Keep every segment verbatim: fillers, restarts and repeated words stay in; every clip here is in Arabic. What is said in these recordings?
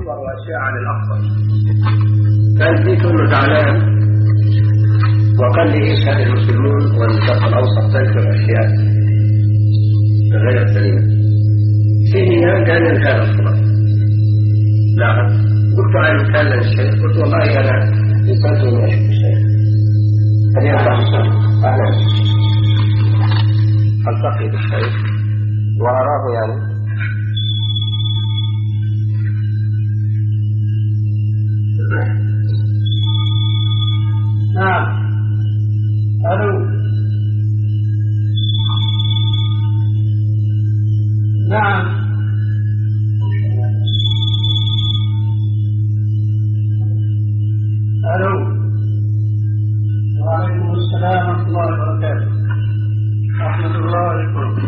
خبر وأشياء عن الأفضل، فأنت كله زعلان وقال لي إيش هذا المسلمون والشرق الأوسط تنشر أشياء غير سليمة فيه، قال هذا الصلاة. نعم، قلت أنا كان للشيخ، قلت والله أنا إنسان من أشوف الشيخ هل ينفع أعلم ألتقي بالشيخ وأراه يعني نعم. ألو نعم. ألو وعليكم السلام ورحمة الله وبركاته. رحمة الله عليكم.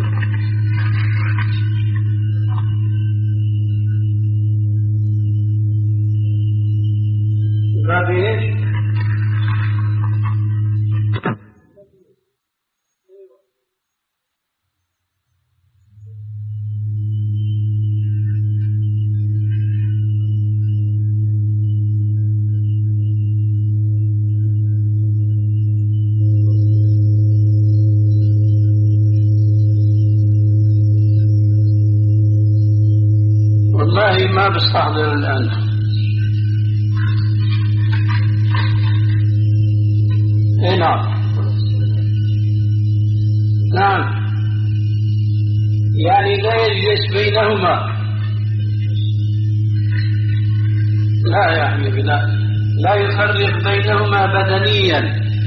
باب ايش؟ والله ما بستحضر الآن. اي نعم نعم، يعني لا يجلس بينهما، لا يعني لا لا يفرق بينهما بدنيا.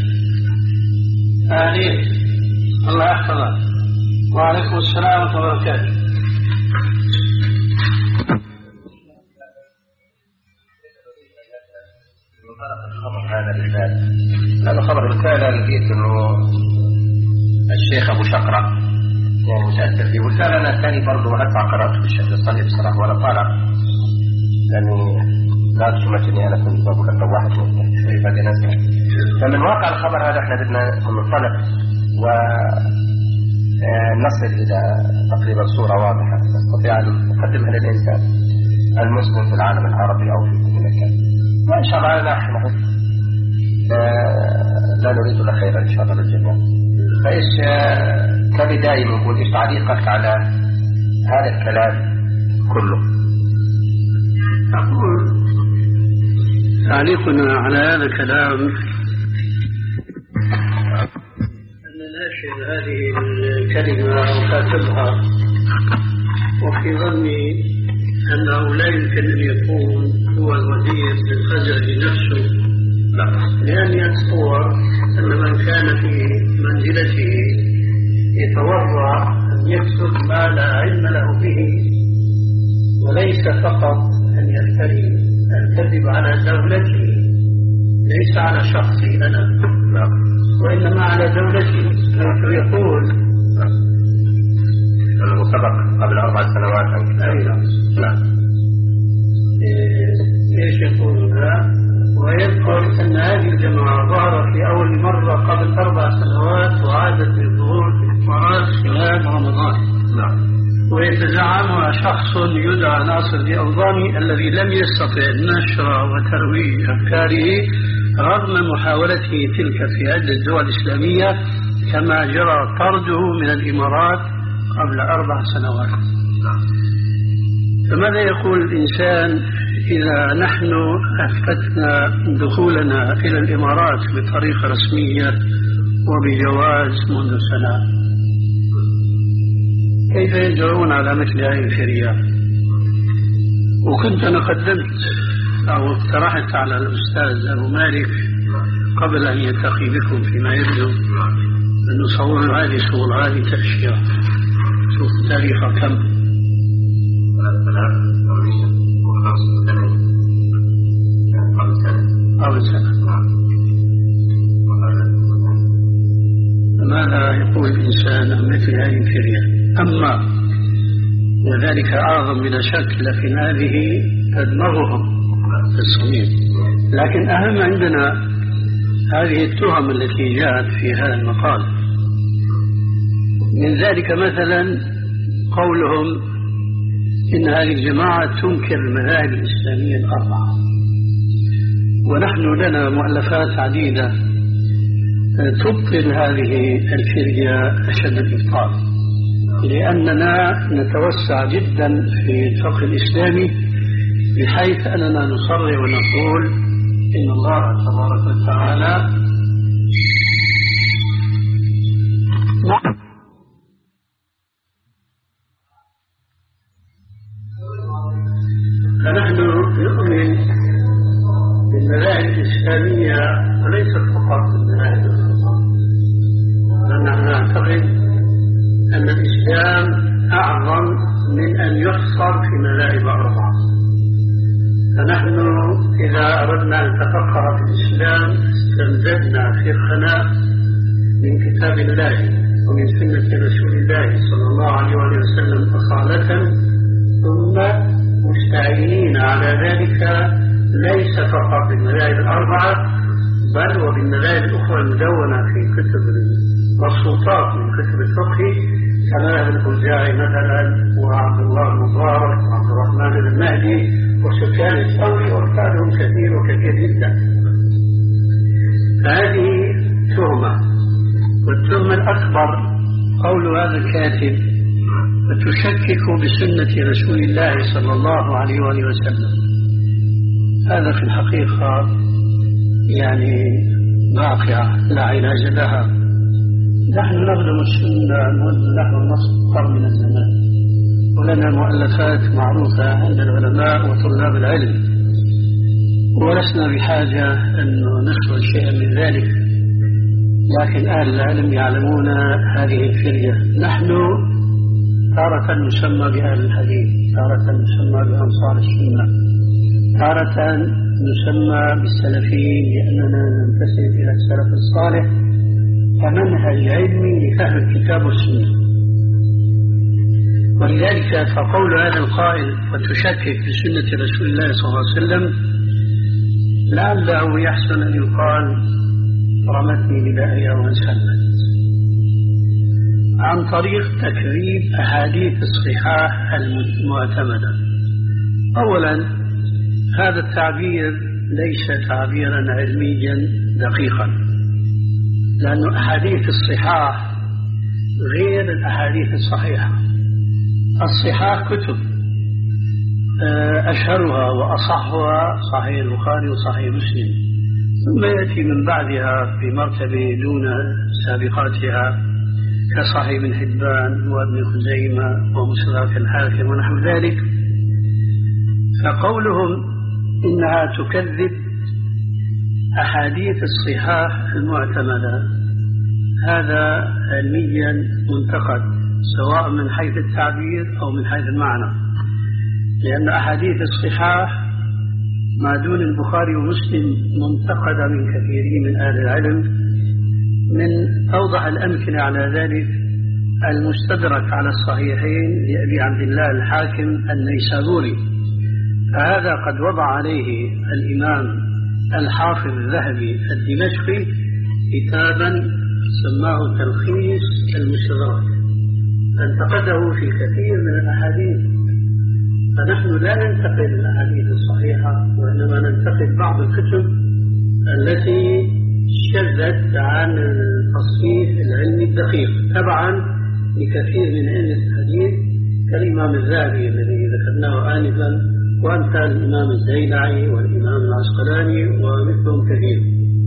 آمين. الله يحفظك. وعليكم السلام ورحمة الله وبركاته. هذا الرسالة هذا خبر رسالة لقيت انه الشيخ ابو شقرة يعني متأثر فيه، ورسالة انا الثاني برضه هدفع قرأته في الشيخ الصلي بصراحة ولا طالع، لاني لا تشمتني انا كنت بقول لك واحد شوي بعدين اسمع. فمن واقع الخبر هذا احنا بدنا ننطلق ونصل الى تقريبا صورة واضحة نستطيع ان نقدمها للانسان المسلم في العالم العربي او في كل مكان، وان شاء الله نحن لا نريد الا خيرا ان شاء الله للجميع. فايش كبداية نقول ايش تعليقك على هذا الكلام كله؟ أقول تعليقنا على هذا الكلام أن ناشر هذه الكلمة وكاتبها وفي ظني أنه لا يمكن أن يكون هو الوزير للخزرج نفسه، لأن يتصور أن من كان في منزلته يتورع أن يكتب ما لا علم له به، وليس فقط أن يفتري الكذب على دولته، ليس على شخصي أنا وإنما على دولته. يقول أنه سبق قبل أربع سنوات. أيضا نعم. إيش يقول هذا؟ ويذكر أن هذه الجماعة ظهرت لأول مرة قبل أربع سنوات وعادت للظهور في الإمارات خلال رمضان. نعم. ويتزعمها شخص يدعى ناصر الألباني الذي لم يستطع نشر وترويج أفكاره رغم محاولته تلك في عدة دول إسلامية، كما جرى طرده من الإمارات قبل أربع سنوات. فماذا يقول الإنسان إذا نحن أثبتنا دخولنا إلى الإمارات بطريقة رسمية وبجواز منذ سنة؟ كيف يجرؤون على مثل هذه الشريعة؟ وكنت أنا قدمت أو اقترحت على الأستاذ أبو مالك قبل أن يلتقي بكم فيما يبدو أن نصور هذه صور هذه تأشيرة. شوف تاريخها كم؟ قبل سنة. فماذا يقول الإنسان عن مثل هذه الشريعة؟ أما وذلك أعظم بلا شك، لكن هذه تدمغهم في الصميم. لكن أهم عندنا هذه التهم التي جاءت في هذا المقال. من ذلك مثلا قولهم إن هذه الجماعة تنكر المذاهب الإسلامية الأربعة، ونحن لنا مؤلفات عديدة تبطل هذه الفرقة أشد الإبطال، لأننا نتوسع جدا في الفقه الإسلامي بحيث أننا نصرح ونقول إن الله تبارك وتعالى فنحن نؤمن بالمذاهب الإسلامية وليست فقط بالمذاهب الأخرى، لأننا نعتقد أن الإسلام أعظم من أن يحصر في مذاهب أربعة. فنحن إذا أردنا أن نتفقه في الإسلام استمددنا فقهنا من كتاب الله ومن سنة رسول الله صلى الله عليه وسلم أصالة، ثم مستعينين على ذلك ليس فقط بالمذاهب الأربعة بل وبالمذاهب الأخرى المدونة في كتب المبسوطات من كتب الفقه كمذهب الأوزاعي مثلا وعبد الله المبارك وعبد الرحمن المهدي وسفيان الثوري وأمثالهم كثير وكثير جدا. فهذه تهمة، والتهمة الأكبر قول هذا الكاتب وتشكك بسنة رسول الله صلى الله عليه وآله وسلم. هذا في الحقيقة يعني واقعة لا علاج لها. نحن نخدم السنة نحن نصدر من الزمان، ولنا مؤلفات معروفة عند العلماء وطلاب العلم، ولسنا بحاجة أن نشر شيئا من ذلك، لكن أهل العلم يعلمون هذه الفرقة. نحن تارة نسمى بأهل الحديث، تارة نسمى بأنصار السنة، تارة نسمى بالسلفيين لأننا ننتسب إلى السلف الصالح كمنهج علمي لفهم الكتاب والسنة. ولذلك فقول هذا القائل وتشكك بسنة رسول الله صلى الله عليه وسلم لعله يحسن أن يقال رمتني بدائها وانسلت، عن طريق تكذيب أحاديث الصحاح المعتمدة. أولا هذا التعبير ليس تعبيرا علميا دقيقا، لأن أحاديث الصحاح غير الأحاديث الصحيحة. الصحاح كتب أشهرها وأصحها صحيح البخاري وصحيح مسلم، ثم يأتي من بعدها في مرتبة دون سابقاتها كصحيح ابن حبان وابن خزيمة ومستدرك الحاكم ونحو ذلك. فقولهم إنها تكذب أحاديث الصحاح المعتمدة هذا علميا منتقد، سواء من حيث التعبير أو من حيث المعنى، لأن أحاديث الصحاح ما دون البخاري ومسلم منتقدة من كثيرين من أهل العلم. من أوضح الأمثلة على ذلك المستدرك على الصحيحين لأبي عبد الله الحاكم النيسابوري، فهذا قد وضع عليه الإمام الحافظ الذهبي الدمشقي كتابا سماه تلخيص المستدرك، فانتقده في كثير من الأحاديث. فنحن لا ننتقد الأحاديث الصحيحة، وإنما ننتقد بعض الكتب التي شذت عن التصحيح العلمي الدقيق تبعا لكثير من علم الحديث كالإمام الذهبي الذي ذكرناه آنفا، وأمثال الإمام الزيلعي والإمام العسقلاني ومثلهم كثير.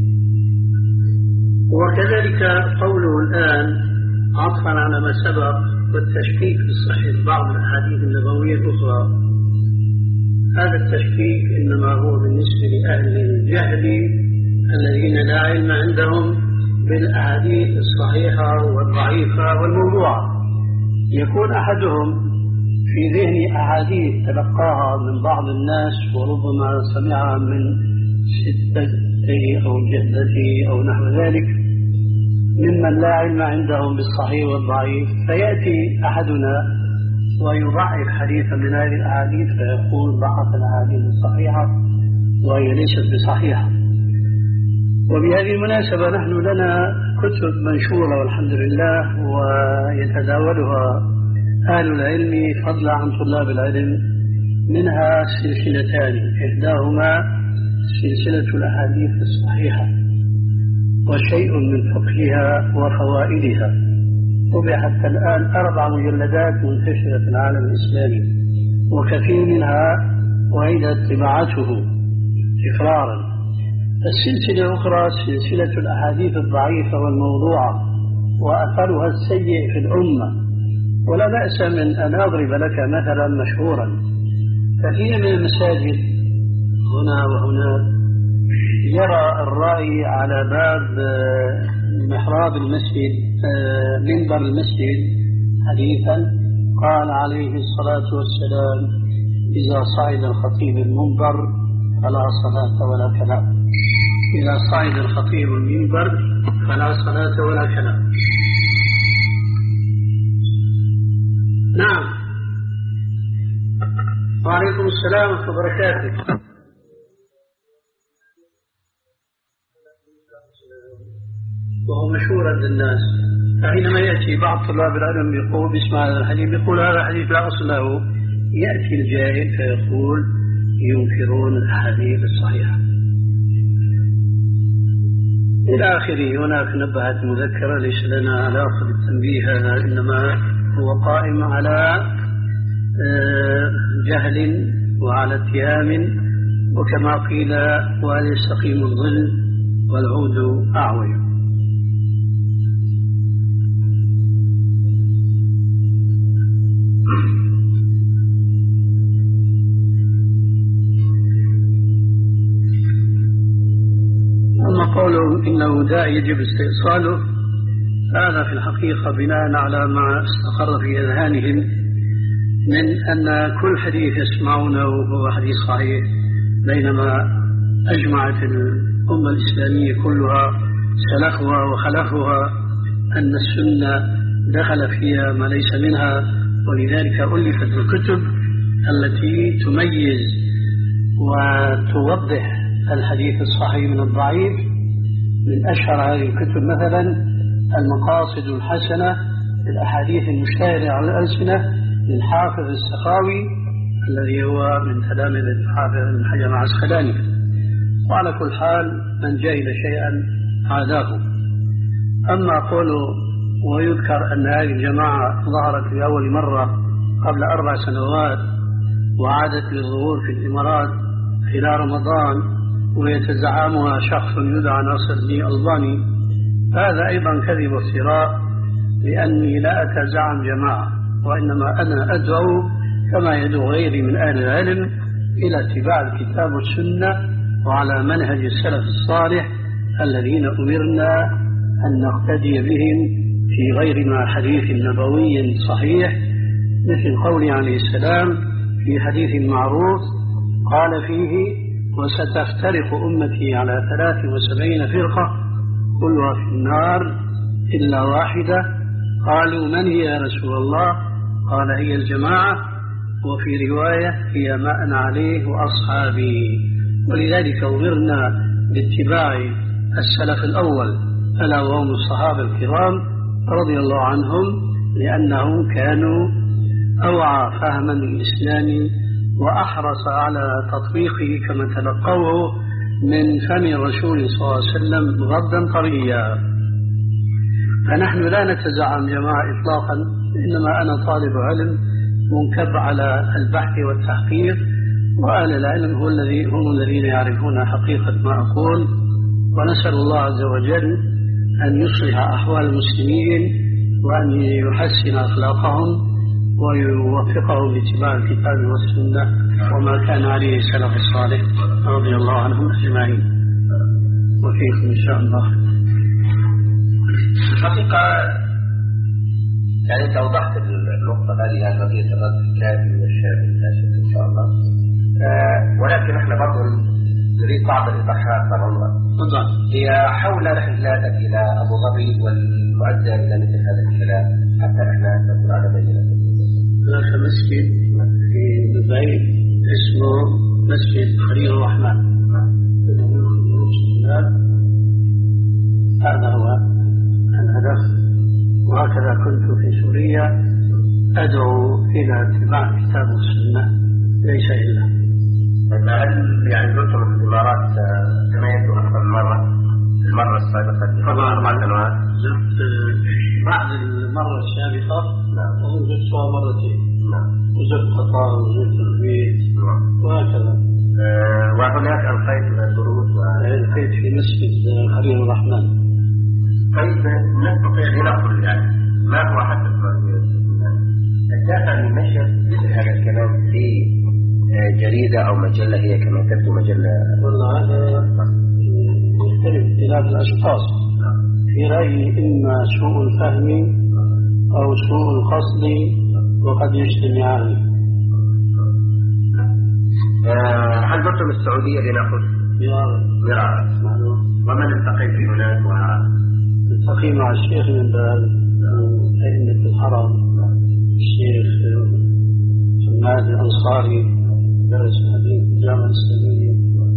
وكذلك قوله الآن عطفا على ما سبق والتشكيك في صحة بعض الأحاديث النبوية الأخرى، هذا التشكيك إنما هو بالنسبة لأهل الجهل الذين لا علم عندهم بالأحاديث الصحيحة والضعيفة والموضوعة. يكون أحدهم في ذهن أحاديث تلقاها من بعض الناس وربما سمعها من ستته أو جدته أو نحو ذلك ممن لا علم عندهم بالصحيح والضعيف، فيأتي أحدنا ويضعف حديثا من هذه الأحاديث فيقول ضعف الأحاديث الصحيحة وهي ليست بصحيحة. وبهذه المناسبة نحن لنا كتب منشورة والحمد لله ويتداولها أهل العلم فضلا عن طلاب العلم منها سلسلتان، إحداهما سلسلة الأحاديث الصحيحة وشيء من فقهها وفوائدها، طبع حتى الآن أربع مجلدات منتشرة في العالم الإسلامي، وكثير منها وعيدت طباعته تكرارا. السلسلة الأخرى سلسلة الأحاديث الضعيفة والموضوعة وأثرها السيء في الأمة، ولا بأس من أن أضرب لك مثلا مشهورا. كثير من المساجد هنا وهنا يرى الرأي على باب محراب المسجد منبر المسجد حديثا قال عليه الصلاة والسلام: إذا صعد الخطيب المنبر فلا صلاة ولا كلام. إذا صعد الخطيب المنبر فلا صلاة ولا كلام. نعم. وعليكم السلام ورحمة الله وبركاته. وهو مشهور عند الناس، فحينما يأتي بعض طلاب العلم يقول باسم هذا الحديث، يقول هذا الحديث لا أصل له، يأتي الجاهل فيقول ينكرون الأحاديث الصحيحة إلى آخره. هناك نبهت مذكرة ليس لنا علاقة بالتنبيه هذا، إنما هو قائم على جهل وعلى اتهام، وكما قيل وهل يستقيم الظل والعود أعوج. أما قوله إنه داء يجب استئصاله، هذا في الحقيقة بناء على ما استقر في أذهانهم من أن كل حديث يسمعونه هو حديث صحيح، بينما أجمعت الأمة الإسلامية كلها سلفها وخلفها أن السنة دخل فيها ما ليس منها، ولذلك ألفت الكتب التي تميز وتوضح الحديث الصحيح من الضعيف. من أشهر هذه الكتب مثلا المقاصد الحسنة للأحاديث المشتهرة على الألسنة للحافظ السخاوي الذي هو من تلامذة الحافظ ابن حجر العسقلاني. وعلى كل حال من جهل شيئا عاداه. أما قوله ويذكر أن هذه الجماعة ظهرت لأول مرة قبل أربع سنوات وعادت للظهور في الإمارات خلال رمضان ويتزعمها شخص يدعى ناصر الدين الألباني، هذا أيضا كذب وافتراء، لأني لا أتزعم جماعة، وإنما أنا أدعو كما يدعو غيري من أهل العلم إلى اتباع الكتاب والسنة وعلى منهج السلف الصالح الذين أمرنا أن نقتدي بهم في غير ما حديث نبوي صحيح، مثل قوله عليه السلام في حديث معروف قال فيه: وستفترق أمتي على ثلاث وسبعين فرقة كلها في النار إلا واحدة. قالوا من هي يا رسول الله؟ قال هي الجماعة، وفي رواية هي ما أنا عليه وأصحابي. ولذلك أمرنا باتباع السلف الأول ألا وهم الصحابة الكرام رضي الله عنهم، لأنهم كانوا أوعى فهما للإسلام وأحرص على تطبيقه كما تلقوه من فم الرسول صلى الله عليه وسلم غضا طريا. فنحن لا نتزعم جماعة إطلاقا، إنما أنا طالب علم منكب على البحث والتحقيق، وأهل العلم هو الذي هم الذين يعرفون حقيقة ما أقول. ونسأل الله عز وجل أن يصلح أحوال المسلمين وأن يحسن أخلاقهم ويوفقهم لاتباع الكتاب والسنة وما كان عليه السلف الصالح رضي الله عنهم أجمعين. وفيكم إن شاء الله. الحقيقة يعني أنت أوضحت النقطة هذه عن قضية الرد الكافي والشافي الناشط إن شاء الله، آه ولكن احنا برضه نريد بعض الإيضاحات طبعا. هي حول رحلاتك إلى أبو ظبي والمؤدى إلى مثل هذا الكلام حتى احنا نكون على بينة. هناك مسجد في دبي اسمه مسجد خليل الرحمن، هذا هو الهدف. وهكذا كنت في سوريا أدعو إلى اتباع الكتاب والسنة ليس إلا. هل يعني زرتم الإمارات كما يبدو أكثر من مرة المرة السابقة طبعا أربع سنوات؟ زرت بعد المرة السابقة. نعم. وزرتها مرتين. نعم. وزرت قطر وزرت البيت. نعم. وهكذا. أه وهناك ألقيت دروس ألقيت في مسجد خليل الرحمن. طيب نستطيع لنقل يعني ما هو حدث الدافع لنشر مثل هذا الكلام في جريدة أو مجلة هي كما تبدو مجلة؟ والله هذا يختلف اختلاف الأشخاص. في رأيي إما سوء الفهم أو سوء القصد وقد يجتمعان. هل زرتم السعودية لنقل؟ مرارا. ومن التقيت هناك؟ التقي مع الشيخ من باز أئمة الحرم، الشيخ حماد الأنصاري درس مدير الجامعة الإسلامية،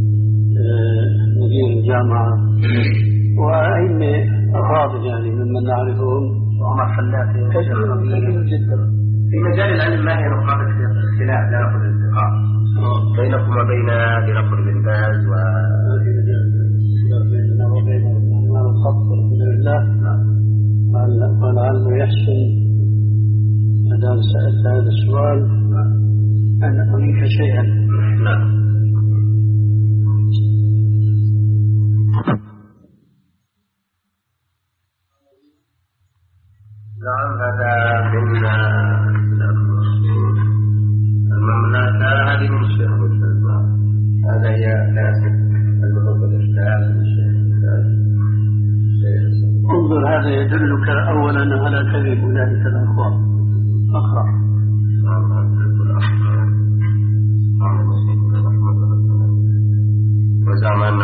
مدير الجامعة، وأئمة أفاضل يعني ممن نعرفهم. عمر حلاق كثير جدا. في مجال العلم ما هي نقاط الاختلاف لنقل الالتقاء بينكم وبين لنقل بن باز و بيننا وبين الإمام الخط الحمد لله. ولعله يحسن ما دام سألت هذا السؤال أن أضيف شيئا. نعم. نعم هذا من المملكة هذه من الشيخ هذا هي كاسب المنظمة الإسلام. انظر هذا يدلك أولا على كذب أولئك الأخوان. أقرأ. وزعم أن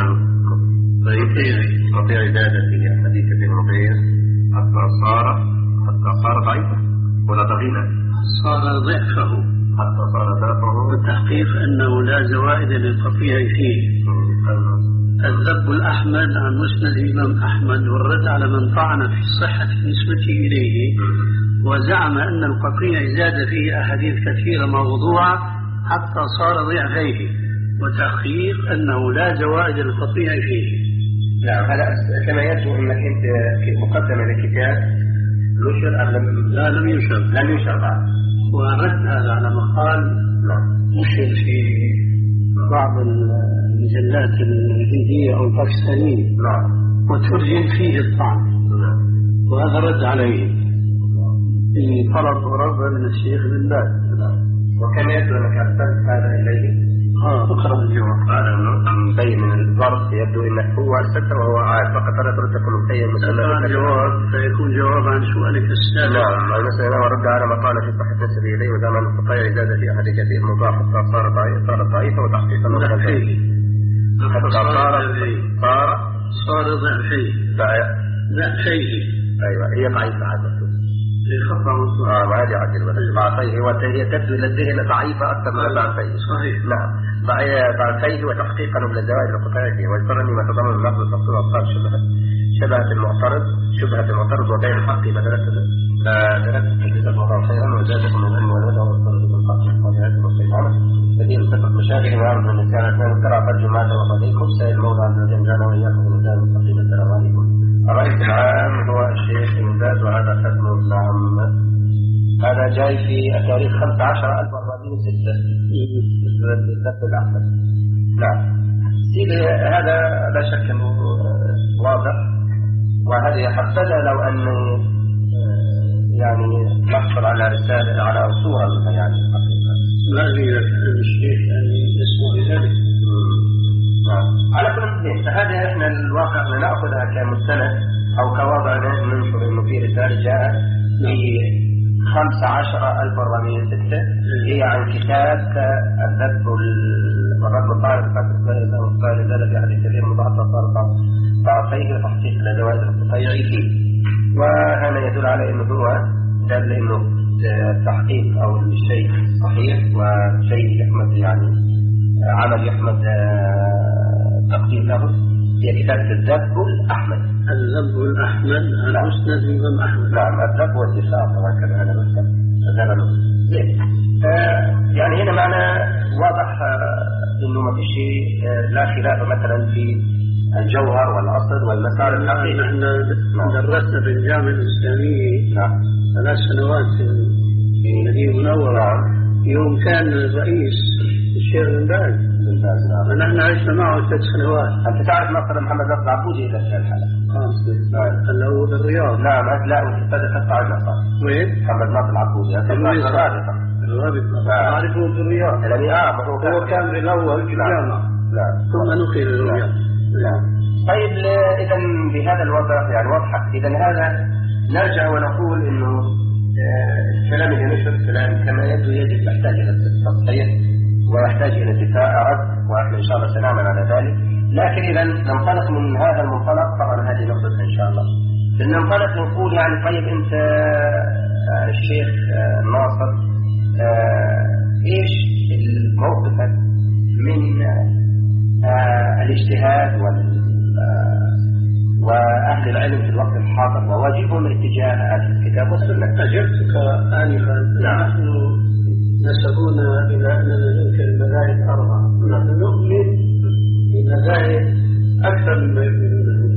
مطيع عبادة في حديث ابن عبير حتى صار حتى صار ضعيفا ولا ضغينا صار ضعفه حتى صار ضعفه. والتحقيق أنه لا زوائد للقطيع فيه. الذب الأحمد عن مسند الإمام أحمد والرد على من طعن في صحة نسبته إليه وزعم أن القطيع زاد فيه أحاديث كثيرة موضوعة حتى صار ضعفيه، وتحقيق أنه لا زوائد للقطيع فيه. نعم هذا كما يبدو أنك أنت مقدمة للكتاب نشر أم لم لا لم ينشر لم ينشر بعد، ورد هذا على مقال نشر في بعض المجلات الهندية أو الباكستانية وترجم فيه الطعن، وهذا رد عليه في طلب ورغبة من الشيخ بن باز. وكما يبدو أنك أرسلت هذا إليه. اه اقرأ الجواب. قال انه مبين من الظرف يبدو انك هو ارسلته وهو عارف فقط انا ترد تكون مبين مثلا الجواب فيكون جواب عن سؤالك السابق. نعم مثلا ورد على مقالة في صحة نسبه اليه وزعم ان القطيع زاد في احد كثير مضاف حتى صار ضعيفا صار ضعيفا وتحقيقا ضعفيه حتى صار صار صار ضعفيه ضعفيه. ايوه هي ضعيفة عادة اه ما هذه عدل ضعفيه وهي تبدو الى الذهن ضعيفة اكثر من ضعفيه. صحيح. نعم ضعفيه وتحقيقا للزوائد القطعية ويذكرني ما تضمن النقد التفصيل أبطال شبهة شبهة المعترض شبهة المعترض وبين الحق مدرسة فدرست تجد الله خيرا وزادكم من العلم والهدى والصلاة بالحق والطبيعات والسيطرة الذي يمتفق مشاكل وعرض من النسيان أثناء القراءة ترجماته وصديقكم سيد المولى عز وجل جعل وإياكم من الهدى المستقيم. السلام عليكم. الرئيس العام هو الشيخ بن باز وهذا ختم نعم هذا جاي في التاريخ خمسة عشر ألف وأربعمائة وستة بالذات الأحمد. نعم هذا لا شك أنه واضح، وهذه حبذا لو أن يعني نحصل على رسالة على صورة يعني حقيقة ما أريد الشيخ يعني يسمع ذلك. على كل اثنين فهذا احنا الواقع نأخذها كمستند أو كوضع ننشر إنه في رسالة جاءت في خمسة عشر ألف وأربعمائة وستة هي عن كتاب الذب والرد الطائر فقال ذلك في حديث كثير مضاعفة صار ضعفيه وتحقيق لزوائد القطيع فيه. وهذا يدل على انه هو دل انه التحقيق او الشيء صحيح وشيء يحمد يعني عمل يحمد تقديم له هي كتابة الذب الأحمد. الذب الأحمد على مسند الإمام أحمد. نعم الذب والدفاع طبعا كما أنا مثل هذا يعني هنا معنى واضح انه ما فيش لا خلاف مثلا في الجوهر والاصل والمسار الحقيقي. نحن درسنا في الجامعه الاسلاميه نعم ثلاث سنوات في المدينه المنوره. يوم كان الرئيس الشيخ بن باز ونحن عشنا معه ثلاث سنوات. انت تعرف مثلا محمد ناصر العبودي الى الحاله اللي هو بالرياض. نعم لا وتبدا تقطع النصر. وين؟ محمد ناصر العبودي الرابطه الرابطه اعرفه بالرياض. يعني اه هو كان بالاول في الجامعه ثم نقل الى الرياض. طيب اذا بهذا الوضع يعني واضحه. اذا هذا نرجع ونقول انه الكلام اللي نشر كلام كما يبدو يجب يحتاج الى التصحيح ويحتاج الى دفاع رد، واحنا ان شاء الله سنعمل على ذلك. لكن اذا ننطلق من هذا المنطلق، طبعا هذه نقطه ان شاء الله ننطلق نقول يعني طيب انت الشيخ ناصر ايش موقفك من الاجتهاد وال وأهل العلم في الوقت الحاضر وواجبهم اتجاه هذا الكتاب والسنة؟ أجبتك آنفا. نحن نسبونا إلى أننا ننكر المذاهب أربعة. نحن نؤمن بمذاهب أكثر من المذاهب.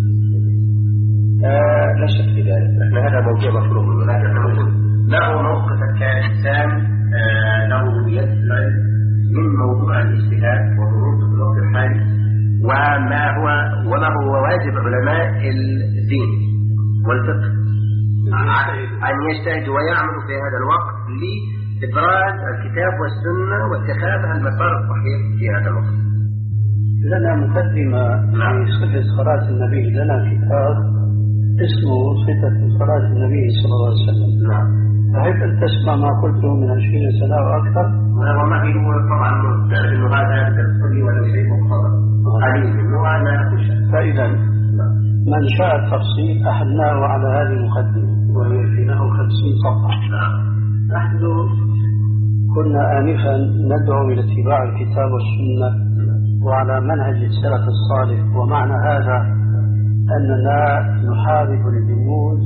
لا شك في ذلك. نحن هذا موضوع مفروغ من المذاهب. له موقفك كإنسان له يسمع من موضوع الاجتهاد وظروف الوقت الحالي وما هو وما هو واجب علماء الدين والفقه أن يجتهدوا ويعملوا في هذا الوقت لإبراز الكتاب والسنة واتخاذ المسار الصحيح في هذا الوقت. لنا مقدمة في صفة صلاة النبي. لنا كتاب اسمه صفة صلاة النبي صلى الله عليه وسلم. نعم. أحب أن تسمع ما قلته من عشرين سنة وأكثر. وما في طبعا تعرف إنه هذا تفصيلي ولا شيء مختصر. فإذا من شاء التفصيل أحدناه على هذه المقدمة وهي في نحو خمسين صفحة. نحن كنا آنفا ندعو إلى اتباع الكتاب والسنة وعلى منهج السلف الصالح، ومعنى هذا أننا نحارب الجمود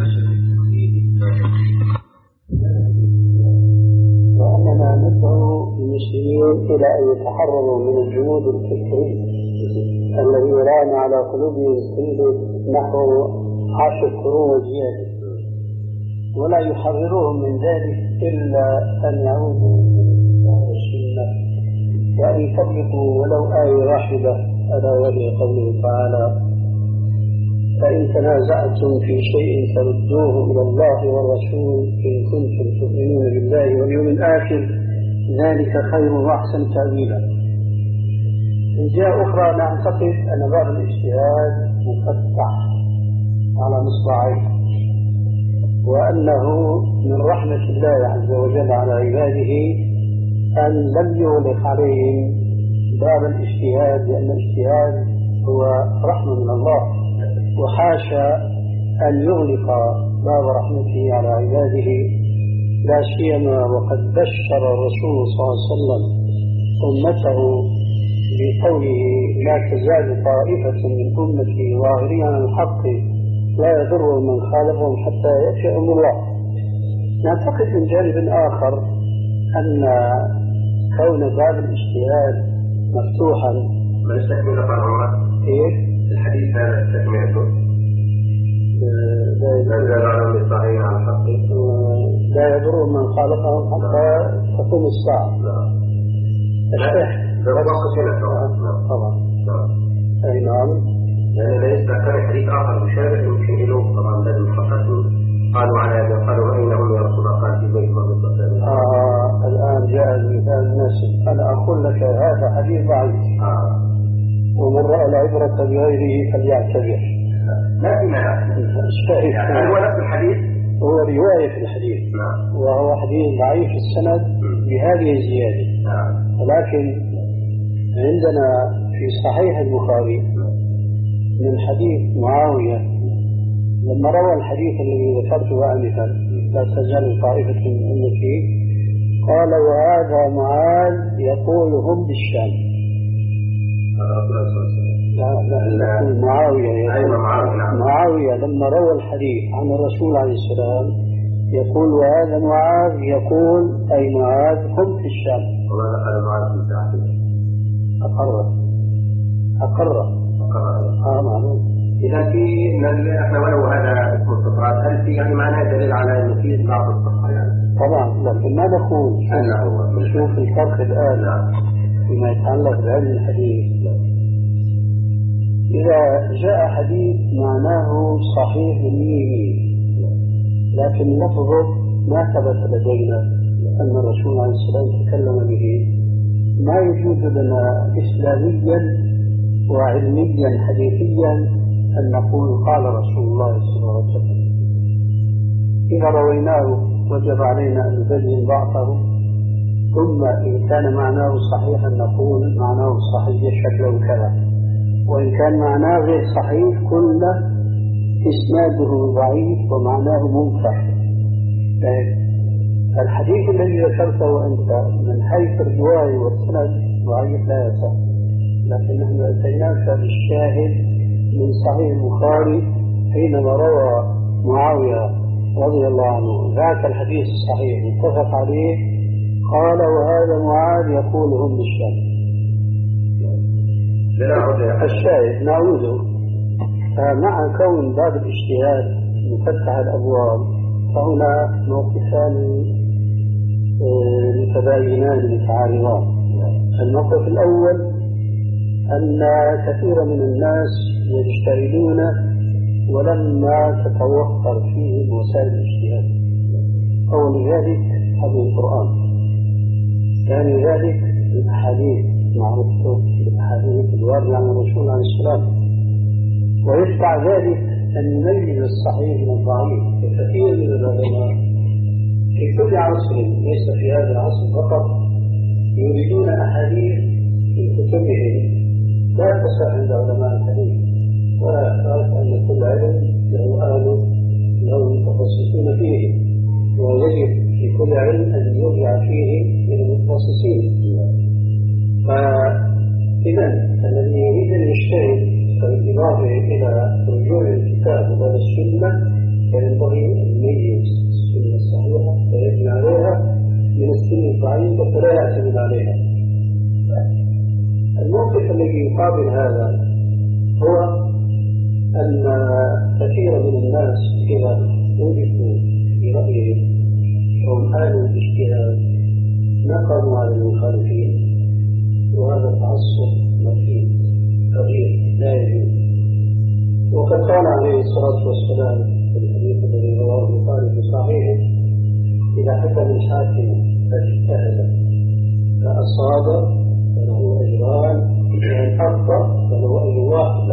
وأننا ندعو المسلمين إلى أن يتحرروا من الجمود الفكري الذي يران على قلوبهم سيده نحو عشر قرون وزيادة، ولا يحررهم من ذلك إلا أن يعودوا إلى السنة وأن يطبقوا ولو آية واحدة على وجه قوله تعالى: فإن تنازعتم في شيء فردوه إلى الله والرسول إن كنتم تؤمنون بالله واليوم الآخر ذلك خير وأحسن تأويلا. من جهة أخرى نعتقد أن باب الاجتهاد مفتح على مصراعيه، وأنه من رحمة الله عز وجل على عباده أن لم يغلق عليهم باب الاجتهاد، لأن الاجتهاد هو رحمة من الله، وحاشا أن يغلق باب رحمته على عباده، لا سيما وقد بشر الرسول صلى الله عليه وسلم أمته بقوله: لا تزال طائفة من أمتي ظاهرين على الحق لا يضر من خالفهم حتى يأتي أمر الله. نعتقد من جانب آخر أن كون باب الاجتهاد مفتوحا من استكمل فرعه إيه؟ الحديث هذا استكملته لا يزال على الصحيح على الحق لا يضر من خالفهم حتى تقوم الساعة. الشيخ طبعا أي نعم، لأن لا يستكمل حديث آخر مشابه يمكن له طبعا لازم فقط قالوا على قالوا أين هم يا رسول الله؟ قال في بيت الله. آه الآن جاء المثال الناسب. أنا أقول لك هذا حديث ضعيف، آه. ومن رأى العبرة بغيره فليعتبر. لا في معنى يعني هو نفس الحديث، هو رواية في الحديث، نعم. وهو حديث ضعيف السند بهذه الزيادة، نعم. ولكن عندنا في صحيح البخاري من حديث معاوية لما روى الحديث الذي ذكرته آنفا: لا تزال طائفة من أمتي، قال: وهذا معاذ يقول هم بالشام. لا لا معاوية أيوة معاوية. معاوية لما روى الحديث عن الرسول عليه السلام يقول وهذا معاذ يقول أي معاذ هم في الشام. وما أنا معاذ في التعبير أقر أقر أقر آه معلوم. إذا في إحنا ولو هذا اسم الصفات هل في يعني معناه دليل على إنه في بعض الصفات يعني؟ طبعا لكن ما نقول نشوف الفرق الآن فيما يتعلق بعلم الحديث. إذا جاء حديث معناه صحيح بالمية لكن لفظه ما ثبت لدينا أن الرسول عليه السلام تكلم به، ما يجوز لنا إسلاميا وعلميا حديثيا أن نقول قال رسول الله صلى الله عليه وسلم. إذا رويناه وجب علينا أن نبين ضعفه، ثم إن كان معناه صحيحا نقول معناه صحيح شكله كذا، وإن كان معناه غير صحيح قلنا إسناده ضعيف ومعناه منكر. الحديث الذي ذكرته أنت من حيث الرواية والسند ضعيف لا يصح، لكن نحن أتيناك بالشاهد من صحيح البخاري حينما روى معاوية رضي الله عنه ذاك الحديث الصحيح متفق عليه، قال وهذا معاذ يقول هم بالشام. الشاهد نعوده. مع كون باب الاجتهاد مفتح الأبواب فهنا موقفان متباينان متعارضان. الموقف الأول أن كثير من الناس يجتهدون ولما تتوفر فيهم وسائل الاجتهاد، أول ذلك حديث القرآن، ثاني ذلك الأحاديث معروفة بالأحاديث الواردة عن الرسول عليه السلام، ويتبع ذلك أن يميز الصحيح من الضعيف. كثير من العلماء في كل عصر ليس في هذا العصر فقط يريدون أحاديث في كتبهم لا تصح عند علماء الحديث، ولا يحتاج أن كل علم له أهل له متخصصون فيه، ويجب في كل علم أن يرجع فيه إلى المتخصصين. فإذا الذي يريد أن يجتهد بالإضافة إلى رجوع الكتاب وباب السنة فينبغي أن يميز السنة الصحيحة فيجني عليها من السنة الضعيفة فلا يعتمد عليها. الموقف الذي يقابل هذا هو أن كثير من الناس إذا وجدوا في رأيهم هم آل الاجتهاد نقموا على المخالفين، وهذا التعصب مفيد كبير لا يجوز. وقد قال عليه الصلاة والسلام في الحديث الذي رواه البخاري في صحيحه إذا حكم الحاكم فاجتهد فأصاب فله أجران وإن أخطأ فله أجر واحد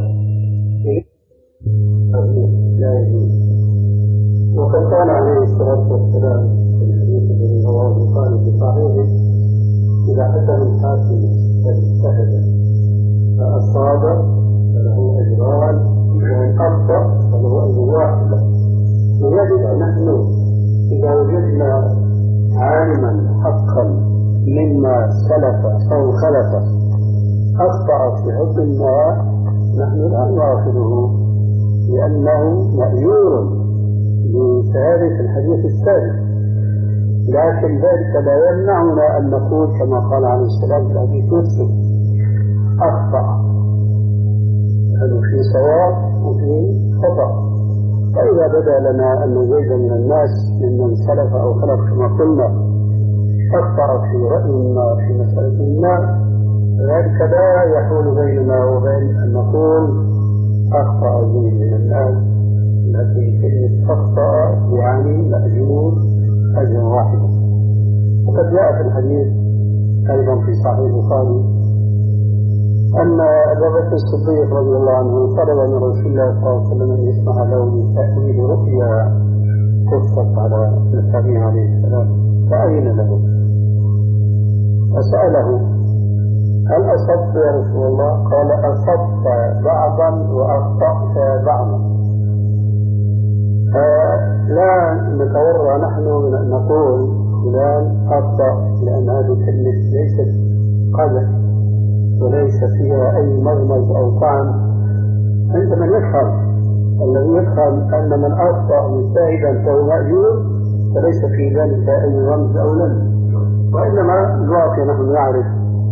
لا يجوز. وقد قال عليه الصلاة والسلام في الحديث الذي رواه البخاري في صحيحه إذا حكم الحاكم فاجتهد فأصاب فله أجران وإن أخطأ فله أجر واحد. ويجب نحن إذا وجدنا عالما حقا مما سلف أو خلف أخطأ في حكم ما نحن لا نأخذه لأنه مأيور لتاريخ الحديث السابق، لكن ذلك لا يمنعنا أن نقول كما قال عليه السلام في الحديث نفسه أخطأ، أنه في صواب وفي خطأ. فإذا بدا لنا أن زيد من الناس ممن سلف أو خلف كما قلنا أخطأ في رأي ما في مسألة ما، ذلك لا يحول بيننا وبين أن نقول أخطأ زيد من الناس، لكن كلمة أخطأ يعني مأجور أجر واحد. وقد جاء في الحديث أيضا في صحيح البخاري أن أبا بكر الصديق رضي الله عنه طلب من رسول الله صلى الله عليه وسلم أن يسمع له بتأويل رؤيا قصت على النبي عليه السلام، فأذن له فسأله هل أصبت يا رسول الله؟ قال أصبت بعضا وأخطأت بعضا. فلا نتورع نحن من أن نقول فلان أخطأ، لأن هذه الكلمة ليست قدح وليس فيها أي مغمز أو طعن عند من يفهم. الذي يفهم أن من أخطأ مجتهدا فهو مأجور فليس في ذلك أي رمز أو لمس، وإنما الواقع نحن نعرف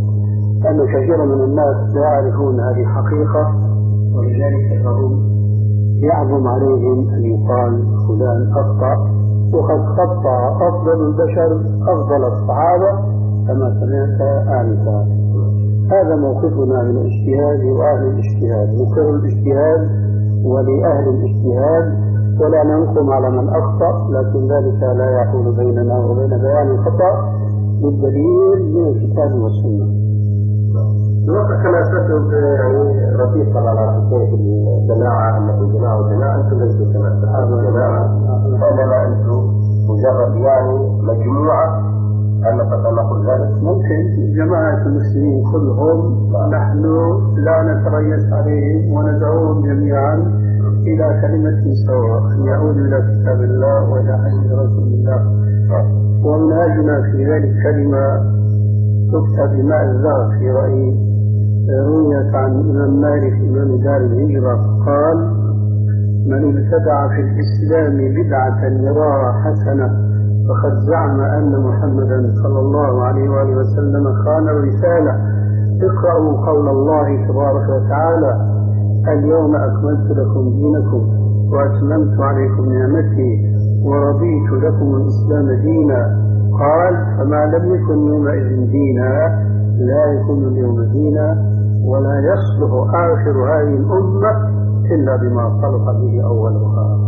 أن كثيرا من الناس لا يعرفون هذه الحقيقة، ولذلك فهم يعظم عليهم أن يقال فلان أخطأ، وقد خطأ أفضل البشر أفضل الصحابة كما سمعت آنفا. هذا موقفنا من الاجتهاد وأهل الاجتهاد، نكر الاجتهاد ولأهل الاجتهاد ولا ننقم على من أخطأ، لكن ذلك لا يحول بيننا وبين بيان الخطأ بالدليل من الكتاب والسنة. الواقع كما أسلتم يعني رفيقا على حكاية الجماعة، أنكم جماعة وجماعة، أنتم ليسوا كما تحابوا جماعة، وإنما أنتم مجرد يعني مجموعة، أما قد نقول ذلك ممكن جماعة المسلمين كلهم نحن لا نتريث عليهم وندعوهم جميعا إلى كلمة سواء، أن يعودوا إلى كتاب الله وإلى حديث رسول الله. ومنهجنا في ذلك كلمة تكتب بماء الذهب في رأيي، رويت عن الإمام مالك إمام دار الهجرة قال: من ابتدع في الإسلام بدعة يراها حسنة فقد زعم أن محمدا صلى الله عليه وآله وسلم خان الرسالة. اقرأوا قول الله تبارك وتعالى: اليوم أكملت لكم دينكم وأتممت عليكم نعمتي ورضيت لكم الإسلام دينا. قال: فما لم يكن يومئذ دينا لا يكون اليوم دينا ولا يصلح آخر هذه الأمة إلا بما صلح به أولها.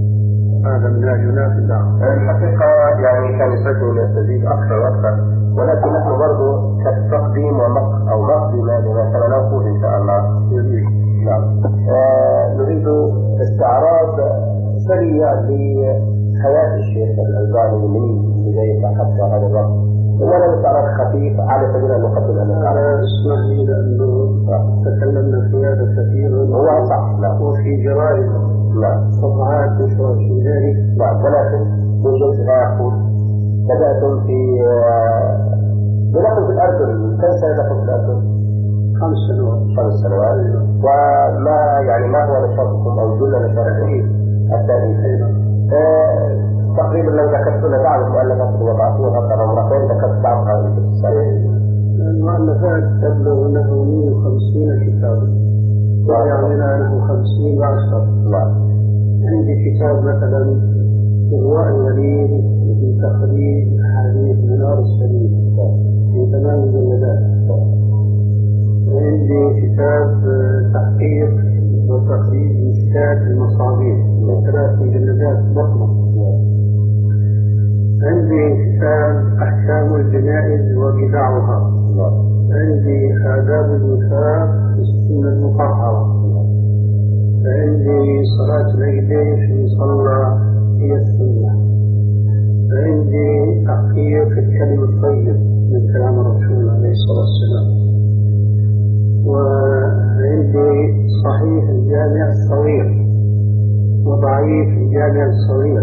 هذا منهجنا في الدعوة. الحقيقة يعني كان يسعدني أن نستزيد أكثر وأكثر، ولكن نحن برضو كالتقديم ومق أو مقدمة لما سنناقشه إن شاء الله. نعم. آه نريد استعراض سريع لحياة الشيخ الألباني من بداية حتى هذا الوقت، ولا استعراض خفيف على سبيل المقدمة. أنا اسمح لي لأنه تكلمنا في هذا كثيرا. هو صح. لا. وفي جرائد لا صفحات نشرت في ذلك. لا ثلاثة وجزء آخر. بدأتم في بدأتم في الأردن، كم سنة دخلتم في الأردن؟ خمس سنوات. خمس سنوات. وما يعني ما هو نشاطكم أو جل نشاطكم التاريخي؟ آه تقريبا لو ذكرت لنا بعض المؤلفات اللي وضعتوها قبل مرتين ذكرت بعضها في السنة. المؤلفات تبلغ نحو مئة وخمسين كتابا، يعني نحو خمسين وعشرة. نعم. عندي كتاب مثلا إرواء الغليل في تخريج أحاديث منار السبيل في تمام المجلدات. عندي كتاب تحقيق وتخريج مشكات المصابيح في ثلاث مجلدات ضخمة. عندي كتاب أحكام الجنائز وبدعها. عندي آداب النساء في السنة المطهرة. عندي صلاة العيدين في مصلى هي السنة. عندي تحقيق الكلم الطيب من كلام الرسول عليه الصلاة والسلام. وعندي صحيح الجامع الصغير وضعيف الجامع الصغير.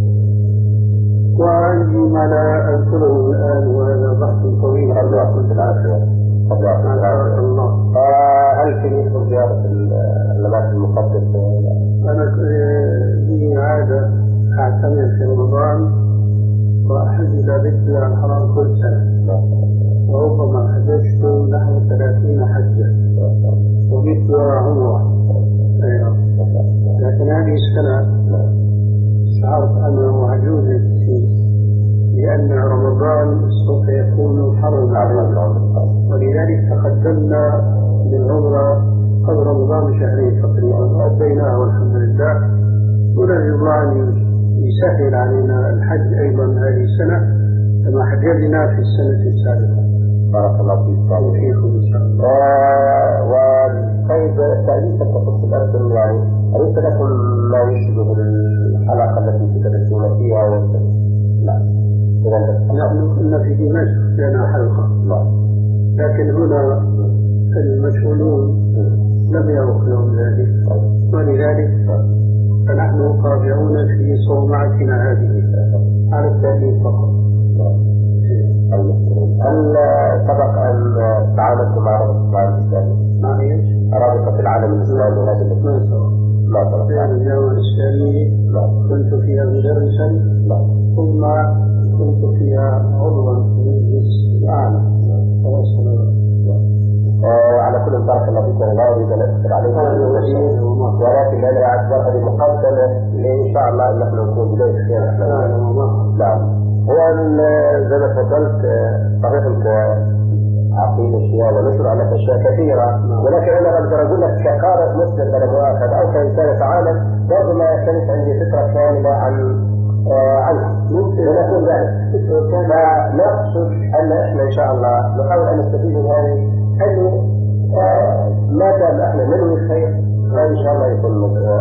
وعندي ما لا أذكره الآن وهذا بحث طويل. الله يكون بالعافية. الله. هل تريد زيارة الأماكن المقدسة؟ أنا لي عادة أعتمر في رمضان وأحج إلى بيت الله الحرام كل سنة، وربما حججت نحو ثلاثين حجة وبيت عمرة. لكن هذه السنة شعرت أنه عجوز لأن رمضان سوف يكون حرا علينا، ولذلك تقدمنا بالعمرة قبل رمضان شهرين تقريبا وأديناه والحمد لله. ونرجو الله أن يسهل علينا الحج أيضا هذه السنة كما حججنا في السنة السابقة. بارك الله فيك وفيكم إن شاء الله. وطيب تأليف التخصص الأردن يعني أليس لكم ما يشبه الحلقة التي تدرسون فيها؟ لا. نحن كنا في دمشق لنا حلقة. لا. لكن هنا المسؤولون لم يروا لهم ذلك، ولذلك فنحن قادرون في صومعتنا هذه على التأليف فقط. هل سبق أن تعاملتم مع رابطة العالم الإسلامي؟ مع إيش؟ رابطة العالم الإسلامي هذا ما سبق. لا سبق. في الجامعة الإسلامية كنت فيها مدرسا. لا. ثم كنت فيها عضوا في المجلس الأعلى على كل بارك الله فيكم لا أريد أن أكثر عليكم المزيد ولكن أنا أعتبر هذه مقدمة إن شاء الله أن نحن نكون بداية خير. نعم هو زي ما تفضلت طريقة عقيدة أشياء ونشر على أشياء كثيرة، ولكن أنا أقدر أقول لك كقارئ مسلم أنا مؤاخذ أو كإنسان يتعامل برضه ما كانت عندي فكرة كاملة عن عنه ونكون ذلك. فنقصد أن إحنا إن شاء الله نحاول أن نستفيد من هذه أنه ما دام إحنا ننوي الخير فإن شاء الله يكون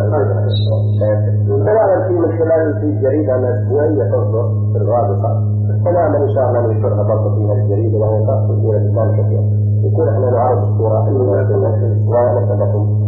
طبعا في من خلال في جريدة أسبوعية تصدر في الرابطة فنعمل إن شاء الله نشرها برضه في هذه الجريدة وهي تصدر إلى الإنسان كثير يكون إحنا نعرض الصورة ونسأل لكم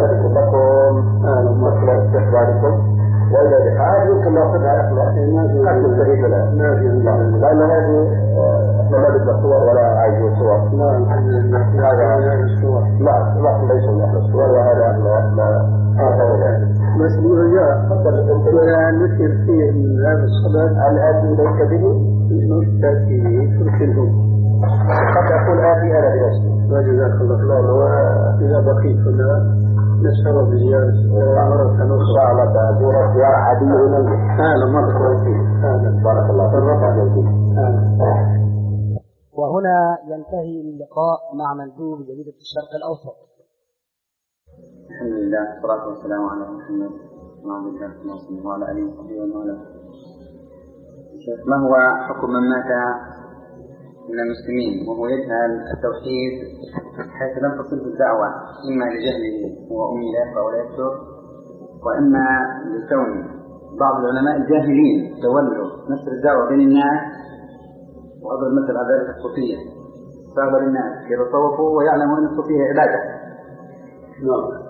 لكم مثل استقبالكم وإذا بحاجة يمكن نأخذها إحنا نحن نستفيد منها لأن هذه إحنا ما بدنا صور ولا عايزين صور. لا الحمد لله هذا الصور لا نحن ليس نحن الصور وهذا ما هذا بس برجاء ولا نشر فيه من هذا الصلاة هل آتي إليك به؟ تأتي ترسلهم قد أكون آتي أنا بنفسي. وجزاك الله خيرا وإذا بقيت هنا نشر بزيارة مرة إن شاء الله تزور زيارة عادية هنا. أهلا مرحبا فيك. أهلا بارك الله فيك. وهنا ينتهي اللقاء مع مندوب جريدة الشرق الأوسط. الحمد لله والصلاة والسلام على محمد وعلى آله وعلى آله وصحبه وسلم. ما هو حكم من مات من المسلمين وهو يجهل التوحيد حيث لم تصله الدعوة إما لجهله هو أمي لا يقرأ ولا يكتب وإما لكون بعض العلماء الجاهلين تولوا نشر الدعوة بين الناس وأضرب مثل على ذلك الصوفية فأغلب الناس يتصوفوا ويعلموا أن الصوفية عبادة. نعم.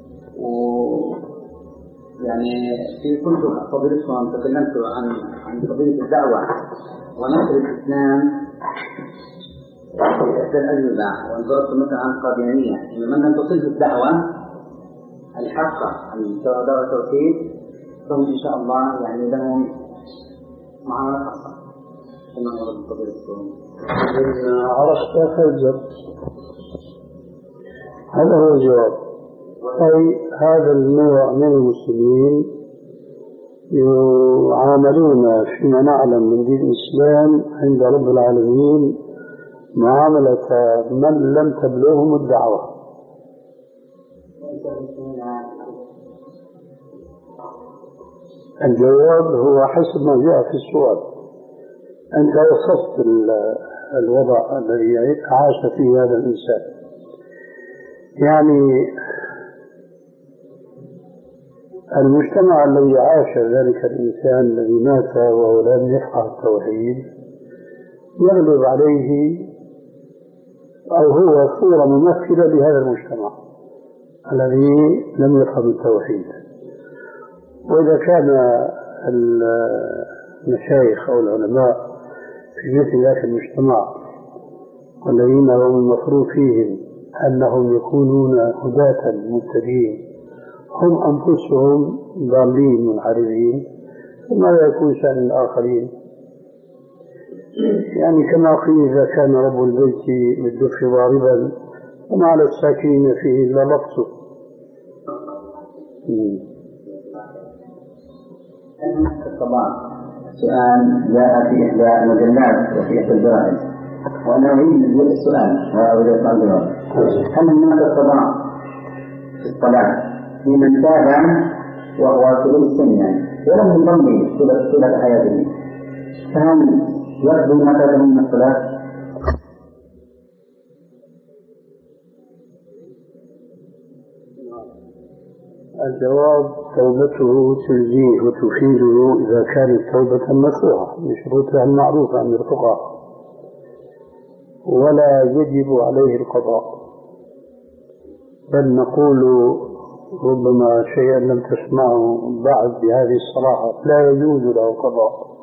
يعني في كنت فضيلتكم تكلمت عن عن قضية الدعوة ونشر الإسلام في إحدى الأجوبة وانظرت مثلا عن القادمية إن من لم تصله الدعوة الحقة عن دعوة التوحيد فهم إن شاء الله يعني لهم معاملة خاصة. كما ورد قضيتكم إن عرفت فالجب هذا هو الجواب. أي هذا النوع من المسلمين يعاملون فيما نعلم من دين الإسلام عند رب العالمين معاملة من لم تبلغهم الدعوة. الجواب هو حسب ما جاء في السؤال. أنت وصفت الوضع الذي عاش فيه هذا الإنسان. يعني المجتمع الذي عاش ذلك الإنسان الذي مات وهو لم يفقه التوحيد يغلب عليه أو هو صورة ممثلة لهذا المجتمع الذي لم يفهم التوحيد. وإذا كان المشايخ أو العلماء في مثل ذاك المجتمع والذين هم المفروض فيهم أنهم يكونون هداة مهتدين هم أنفسهم ضالين منحرفين فماذا يكون شأن الآخرين؟ يعني كما قيل إذا كان رب البيت بالدف ضاربا وما على الساكنين فيه إلا لطفه. طبعا سؤال جاء في إحدى المجلات وفي إحدى الجرائد وأنا أريد السؤال وأريد الجواب. هل هناك الصلاة في الصلاة لمن تابع وهو طول السن يعني ولم يضمن طول حياته فهل يقضي ما تابع من الصلاة؟ الجواب توبته تجزيه وتفيده إذا كانت توبة مشروعة بشروطها المعروفة عند الفقهاء ولا يجب عليه القضاء بل نقول ربما شيئا لم تسمعه بعد بهذه الصراحة لا يجوز له قضاء.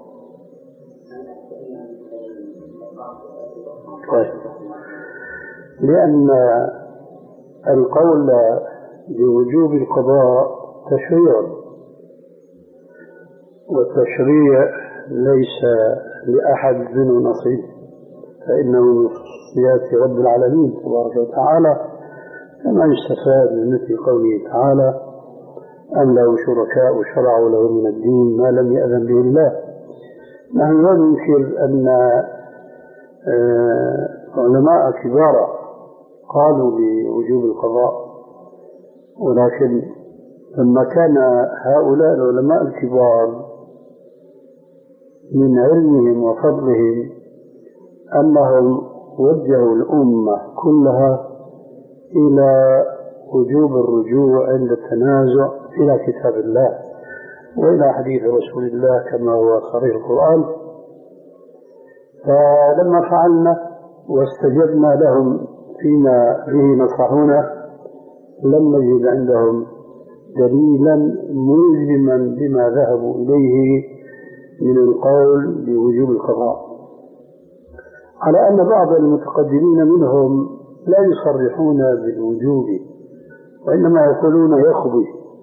طيب. لأن القول بوجوب القضاء تشريع والتشريع ليس لأحد منه نصيب، فإنه من خصوصيات رب العالمين تبارك وتعالى، كما يستفاد من مثل قوله تعالى: أم له شركاء شرعوا له من الدين ما لم يأذن به الله. نحن لا ننكر أن علماء كبار قالوا بوجوب القضاء، ولكن لما كان هؤلاء العلماء الكبار من علمهم وفضلهم أنهم وجهوا الأمة كلها إلى وجوب الرجوع عند التنازع إلى كتاب الله وإلى حديث رسول الله كما هو صريح القرآن. فلما فعلنا واستجبنا لهم فيما به نصحونا لم نجد عندهم دليلا ملزما بما ذهبوا إليه من القول بوجوب القضاء، على أن بعض المتقدمين منهم لا يصرحون بالوجوب وإنما يقولون يقضي.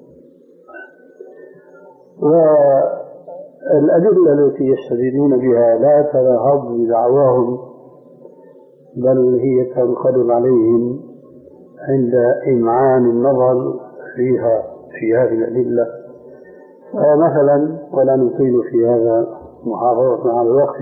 والأدلة التي يستدلون بها لا تنهض بدعواهم، بل هي تنقلب عليهم عند إمعان النظر فيها في هذه الأدلة. فمثلا، ولا نطيل في هذا محاضرة مع الوقت،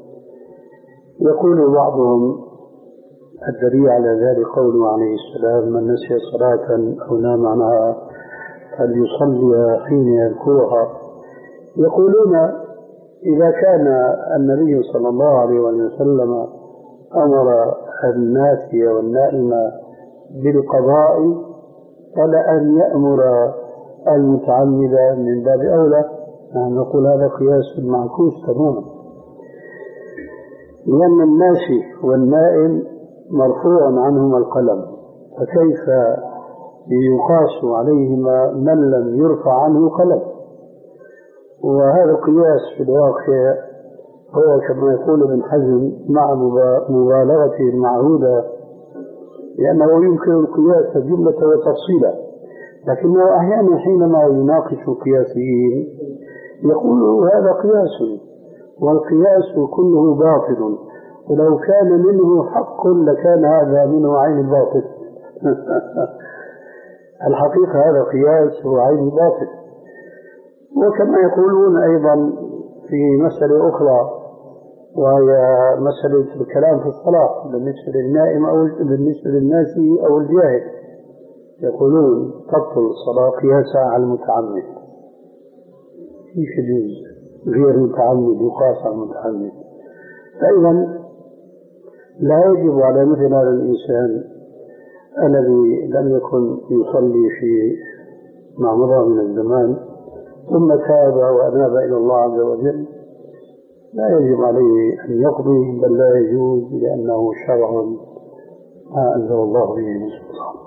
يقول بعضهم الدليل على ذلك قوله عليه السلام: من نسي صلاة أو نام عنها فليصلي حين يذكرها. يقولون إذا كان النبي صلى الله عليه وسلم أمر الناسي والنائم بالقضاء فلأن يأمر المتعمد من باب أولى. نحن نقول هذا قياس معكوس تماما، لأن الناسي والنائم مرفوع عنهما القلم، فكيف يقاس عليهما من لم يرفع عنه قلم؟ وهذا القياس في الواقع هو كما يقول ابن حزم مع مبالغته المعهودة، لأنه يمكن القياس جملة وتفصيلا، لكنه أحيانا حينما يناقش القياسيين يقول هذا قياس، والقياس كله باطل، ولو كان منه حق لكان هذا منه عين الباطل. الحقيقة هذا قياس هو عين الباطل. وكما يقولون أيضا في مسألة أخرى، وهي مسألة الكلام في الصلاة بالنسبة للنائم أو بالنسبة للناس أو الجاهل، يقولون تبطل الصلاة قياسا على المتعمد. كيف يجوز غير المتعمد يقاس على المتعمد؟ فإذا لا يجب على مثل هذا الإنسان الذي لم يكن يصلي في مع مضى من الزمان ثم تاب وأناب إلى الله عز وجل، لا يجب عليه أن يقضي، بل لا يجوز، لأنه شرع ما أنزل الله به من سلطان.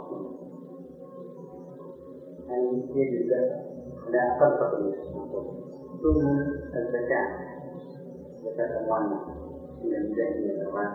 لا أقل تقليل ثم الزكاة زكاة الأموال من المجاهدين الأوان.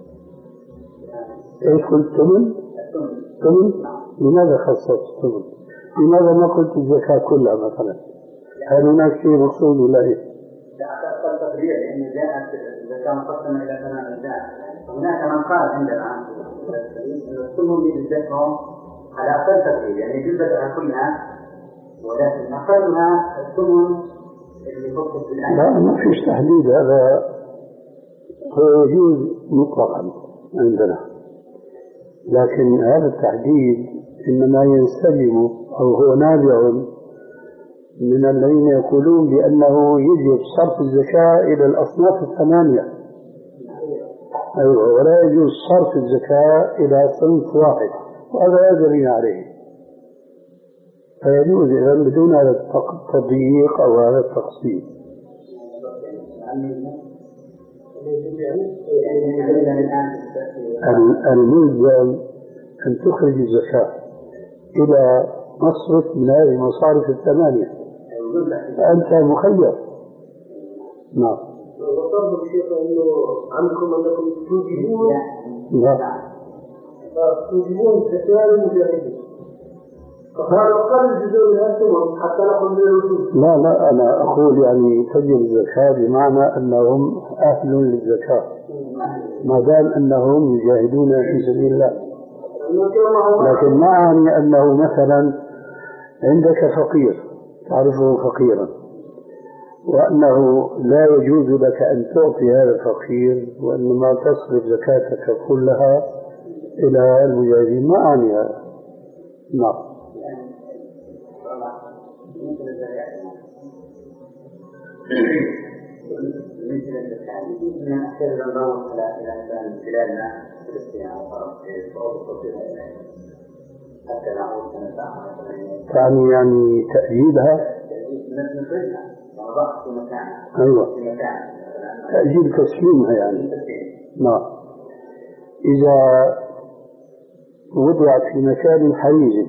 إيش قلت؟ ثمن؟ ثمن؟ لماذا خصصت ثمن؟ لماذا ما قلت الزكاة كلها مثلا؟ هل هناك شيء مقصود ولا إيه؟ لا أقل تقليل، لأن جاءت الزكاة مقسمة إلى ثمان أجزاء. هناك من قال عندنا الثمن بالزكاة على أقل تقليل، يعني جزءها كلها، ولكن أقلها الثمن اللي فقط الآن. لا، ما فيش تحديد، هذا هو يجوز مطلقا عندنا، لكن هذا التحديد إنما ينسلم أو هو نابع من الذين يقولون بأنه يجب صرف الزكاة إلى الأصناف الثمانية. أيوة، ولا يجوز صرف الزكاة إلى صنف واحد، وهذا لا دليل عليه. فيجوز إذا بدون هذا التضييق أو هذا التقسيم. الملزم أن تخرج الزكاة إلى مصرف من هذه المصارف الثمانية، فأنت مخير. نعم. وطلب الشيخ أنه عندكم أنكم توجبون نعم توجبون زكاة المجاهدين، فهذا قل جزء من الثمن حتى نأخذ من الوجود. لا لا أنا أقول يعني تجب الزكاة بمعنى أنهم أهل للزكاة ما دام أنهم يجاهدون في سبيل الله. لكن ما أعني أنه مثلا عندك فقير تعرفه فقيرا وأنه لا يجوز لك أن تعطي هذا الفقير وإنما تصرف زكاتك كلها إلى المجاهدين، ما أعني هذا. نعم. مثل الزكاة من أحسن الأمر إلى إنسان بلادنا فلسطين حتى نعود سنة تعني يعني تأجيلها؟ نخرجها ونضعها في مكانها. أيوة. في مكانها. تأجيل تسليمها يعني. نعم. إذا وضعت في مكان حريز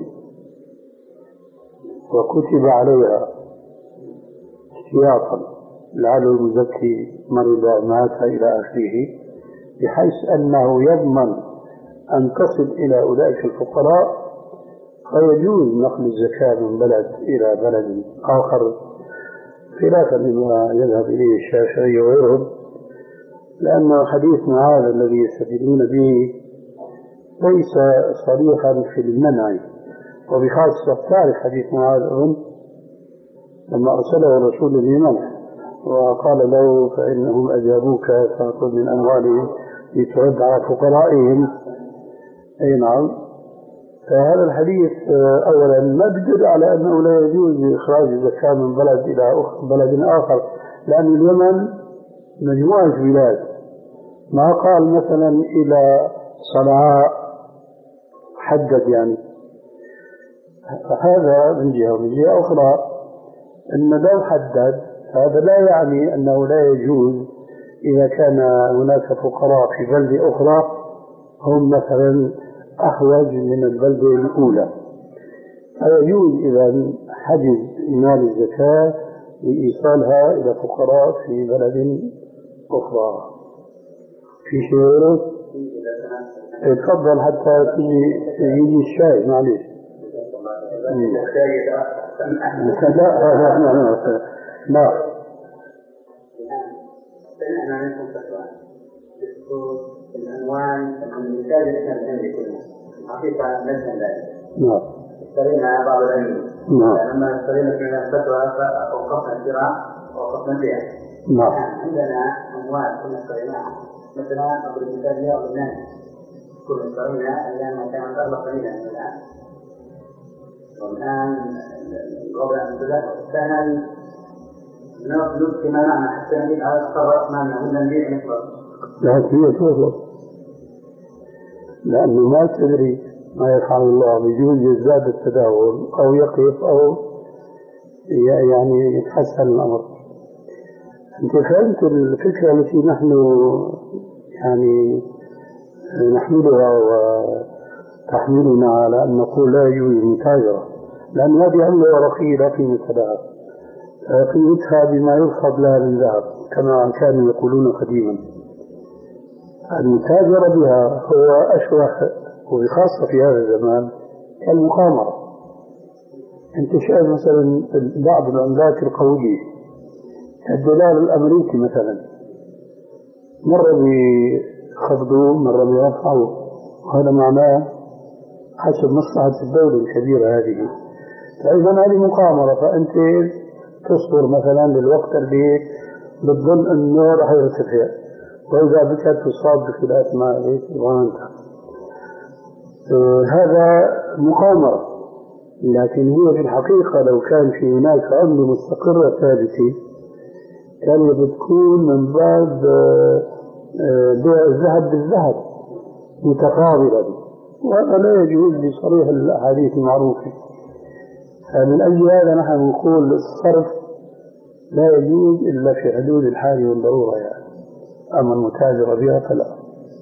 وكتب عليها احتياطا لعل المزكي مرض مات إلى آخره بحيث أنه يضمن أن تصل إلى أولئك الفقراء فيجوز نقل الزكاة من بلد إلى بلد آخر خلافا لما يذهب إليه الشافعي وغيرهم، لأن حديث معاذ الذي يستدلون به ليس صريحا في المنع، وبخاصة تعرف حديث معاذ أظن لما أرسله الرسول لليمن وقال له فإنهم أجابوك فأخذ من أموالهم لترد على فقرائهم. أي نعم. فهذا الحديث أولا ما يدل على أنه لا يجوز إخراج الزكاة من بلد إلى بلد آخر، لأن اليمن مجموعة بلاد، ما قال مثلا إلى صنعاء حدد يعني. هذا من جهة. ومن جهة أخرى أن لو حدد هذا لا يعني أنه لا يجوز إذا كان هناك فقراء في بلدة أخرى هم مثلا أحوج من البلدة الأولى، فيجوز إذا حجز مال الزكاة لإيصالها إلى فقراء في بلد أخرى. في شيء غيره؟ تفضل حتى يجي الشاي معلش. لا لا لا لا سمعنا منكم فتوى بخصوص العنوان المثال اللي كان عندي كلنا حقيقة ليس ذلك. نعم. اشترينا بعض العلم. نعم. لما اشترينا في الفتوى فأوقفنا الشراء وأوقفنا البيع. نعم. عندنا أموال كنا اشتريناها مثلا أضرب مثال رياض الناس كنا اشترينا أيام ما كانت أغلى قليلا من الآن، والآن الوضع مثلا كان نفس كما معنا حتى نبيع على الصرف معنا ولا نبيع نخلص. لا هي تخلص لأنه ما تدري ما يفعل الله، بيجوز يزداد التداول أو يقف أو يعني يتحسن الأمر. أنت فهمت الفكرة التي نحن يعني نحملها وتحملنا على أن نقول لا يجوز المتاجرة، لأن هذه عملة ورقية لا قيمة لها، قيمتها بما يلخص لها من ذهب كما كانوا يقولون قديما. المتاجرة بها هو أشبه وبخاصة في هذا الزمان كالمقامرة. أنت شايف مثلا بعض العملات القوية الدولار الأمريكي مثلا مرة بيخفضوا مرة بيرفعوا، وهذا معناه حسب مصلحة الدولة الكبيرة هذه. فإذا هذه مقامرة، فأنت تصبر مثلا للوقت اللي بتظن أنه رح يرتفع، وإذا بك تصاب بخلاف ما عليك وأنت آه هذا مقامرة. لكن هي في الحقيقة لو كان في هناك عملة مستقرة ثابتة كانت بتكون من باب بيع الذهب بالذهب متقابلا، وهذا لا يجوز بصريح الأحاديث المعروفة. من أجل هذا نحن نقول الصرف لا يجوز إلا في حدود الحاجة والضرورة يعني. أما المتاجرة بها فلا.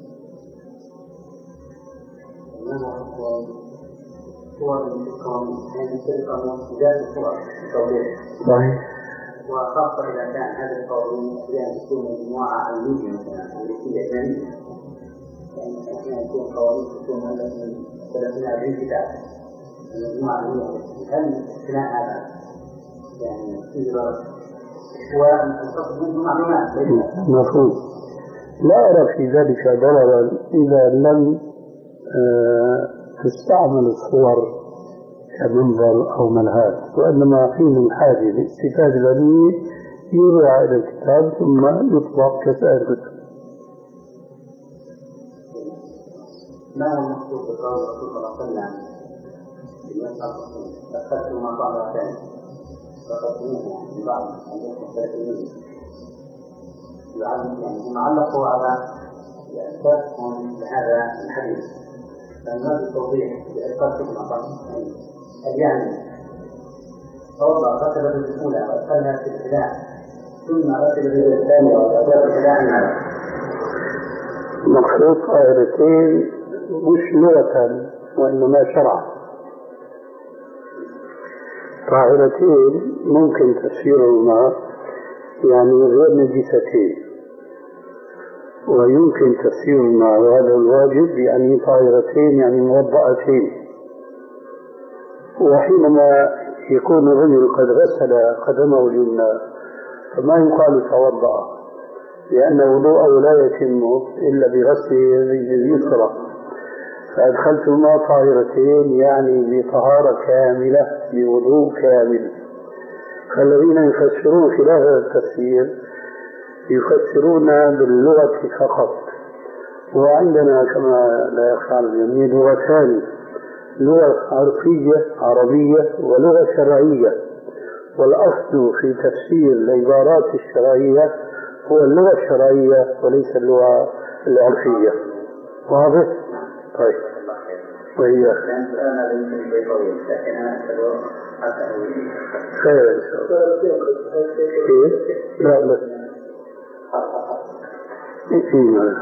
صحيح. وخاصة إذا كان هذا القانون يعني تكون مجموعة أمريكية مثلا أمريكية أجنبية، يعني أحيانا يكون قوانين تكون من ثلاثمائة وأربعين كتاب المجموعة العلمية هل الاستثناء هذا يعني يجرى والقصد منه معلومات؟ مفهوم. لا أرى في ذلك ضررا إذا لم تستعمل الصور كمنظر أو ملهاة، وإنما حين الحاجة لاستفادة العلمية يروى إلى الكتاب ثم يطبق كسائر الكتب. ما هو المقصود بقول الرسول صلى الله عليه وسلم أخذت ما طعم ثاني فقدموه من بعض أن يكون ثلاثين يعلم يعني هم علقوا على أساسهم لهذا الحديث فالناس التوضيح بأساسهم ما طعم يعني توضع غسل الأولى وأدخلها في الابتداء ثم غسل الثانية وأدخلها في الابتداء. مقصود طائرتين مش لغة وإنما شرعا. طائرتين ممكن تفسيرهما يعني غير نجستين، ويمكن تفسيرهما وهذا الواجب يعني طائرتين يعني موضأتين. وحينما يكون الرجل قد غسل قدمه اليمنى فما يقال توضأ، لأن وضوءه لا يتم إلا بغسل يده اليسرى، فأدخلتهما طاهرتين يعني بطهارة كاملة بوضوء كامل. فالذين يفسرون خلاف هذا التفسير يفسرون باللغة فقط، وعندنا كما لا يخفى على الجميع لغتان، لغة عرفية عربية ولغة شرعية، والأصل في تفسير العبارات الشرعية هو اللغة الشرعية وليس اللغة العرفية. واضح؟ طيب. وهي كان سؤالنا بالنسبة لي طويل لكن أنا أسأله حتى خير إن شاء الله. إيه؟ لا بس إيه ما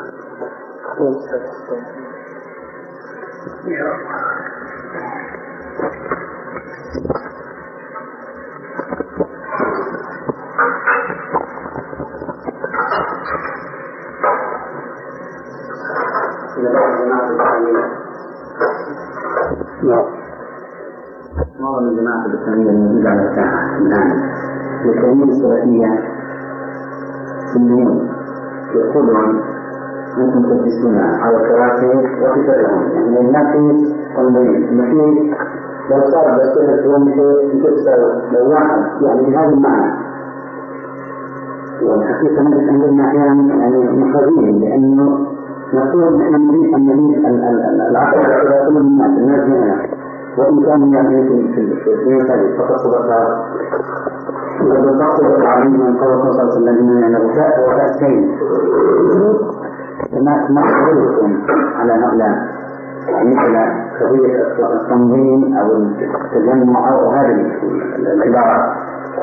نعم. معظم الجماعة الإسلامية الموجودة على الساحة الآن يكونون السلفية سنيين يقولون أنتم تجلسون على الكراسي وتفرعون، يعني الناس تنظيم المسيح لو صار بسيطة وانشي تكسر لو واحد يعني بهذا المعنى. والحقيقة نحن عندنا أحيانا يعني مخاذين لأنه نقول نحن نريد أن نريد العقل إلى كل الناس الناس هنا، وإن كان يعني في الدين هذه فقط بصار وبالضبط العظيم من قول صلى الله عليه وسلم يعني وفاء وفاءتين ما ما حريصهم على هؤلاء مثل قضية التنظيم أو التجمع أو هذه العبارات.